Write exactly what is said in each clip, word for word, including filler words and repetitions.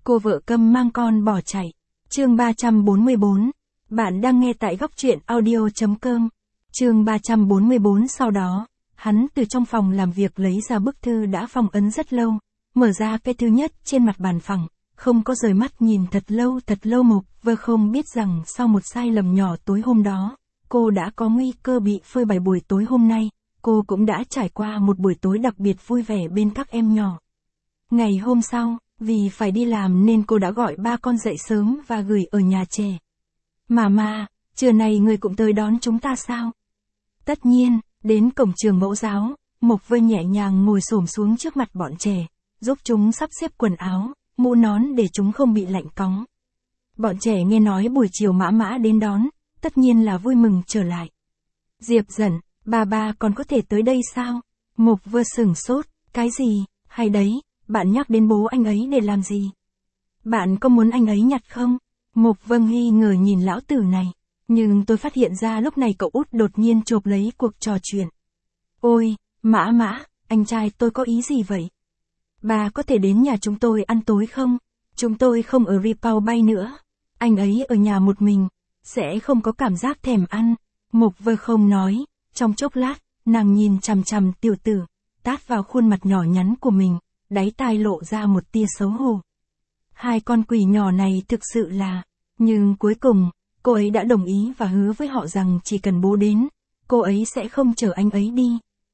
cô vợ câm mang con bỏ chạy. Chương ba trăm bốn mươi bốn. Bạn đang nghe tại góc truyện audio chấm com. Chương ba trăm bốn mươi bốn. Sau đó, hắn từ trong phòng làm việc lấy ra bức thư đã phong ấn rất lâu, mở ra cái thứ nhất trên mặt bàn phẳng, không có rời mắt nhìn thật lâu thật lâu. Mục Vơ không biết rằng sau một sai lầm nhỏ tối hôm đó, cô đã có nguy cơ bị phơi bày. Buổi tối hôm nay, cô cũng đã trải qua một buổi tối đặc biệt vui vẻ bên các em nhỏ. Ngày hôm sau, vì phải đi làm nên cô đã gọi ba con dậy sớm và gửi ở nhà trẻ. Mama, trưa này người cũng tới đón chúng ta sao? Tất nhiên. Đến cổng trường mẫu giáo, Mục Vơ nhẹ nhàng ngồi xổm xuống trước mặt bọn trẻ, giúp chúng sắp xếp quần áo, mũ nón để chúng không bị lạnh cóng. Bọn trẻ nghe nói buổi chiều Mã Mã đến đón, tất nhiên là vui mừng trở lại. Diệp Dận, bà bà còn có thể tới đây sao? Mục Vơ sửng sốt, cái gì, hay đấy, bạn nhắc đến bố anh ấy để làm gì? Bạn có muốn anh ấy nhặt không? Mục Vơ nghi ngờ nhìn lão tử này. Nhưng tôi phát hiện ra lúc này cậu út đột nhiên chộp lấy cuộc trò chuyện. Ôi, Mã Mã, anh trai tôi có ý gì vậy? Bà có thể đến nhà chúng tôi ăn tối không? Chúng tôi không ở Repau Bay nữa. Anh ấy ở nhà một mình, sẽ không có cảm giác thèm ăn. Mục Vơ không nói, trong chốc lát, nàng nhìn chằm chằm tiểu tử, tát vào khuôn mặt nhỏ nhắn của mình, đáy tai lộ ra một tia xấu hổ. Hai con quỷ nhỏ này thực sự là, nhưng cuối cùng, cô ấy đã đồng ý và hứa với họ rằng chỉ cần bố đến, cô ấy sẽ không chở anh ấy đi.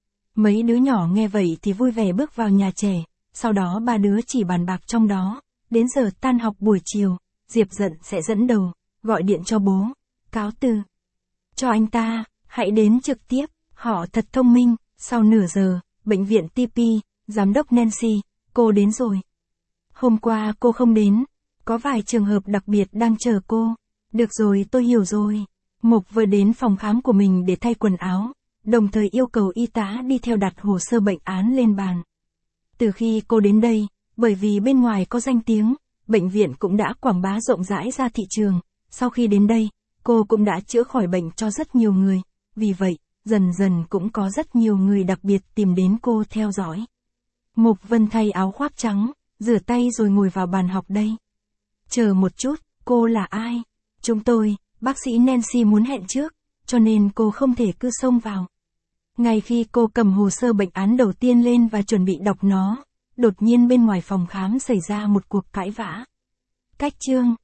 Mấy đứa nhỏ nghe vậy thì vui vẻ bước vào nhà trẻ, sau đó ba đứa chỉ bàn bạc trong đó, đến giờ tan học buổi chiều, Diệp Dận sẽ dẫn đầu, gọi điện cho bố, cáo từ. Cho anh ta, hãy đến trực tiếp, họ thật thông minh. Sau nửa giờ, bệnh viện tê pê, giám đốc Nancy, cô đến rồi. Hôm qua cô không đến, có vài trường hợp đặc biệt đang chờ cô. Được rồi, tôi hiểu rồi. Mục vừa đến phòng khám của mình để thay quần áo, đồng thời yêu cầu y tá đi theo đặt hồ sơ bệnh án lên bàn. Từ khi cô đến đây, bởi vì bên ngoài có danh tiếng, bệnh viện cũng đã quảng bá rộng rãi ra thị trường. Sau khi đến đây, cô cũng đã chữa khỏi bệnh cho rất nhiều người. Vì vậy, dần dần cũng có rất nhiều người đặc biệt tìm đến cô theo dõi. Mục Vân thay áo khoác trắng, rửa tay rồi ngồi vào bàn học đây. Chờ một chút, cô là ai? Chúng tôi, bác sĩ Nancy muốn hẹn trước, cho nên cô không thể cứ xông vào. Ngay khi cô cầm hồ sơ bệnh án đầu tiên lên và chuẩn bị đọc nó, đột nhiên bên ngoài phòng khám xảy ra một cuộc cãi vã. Cách chương,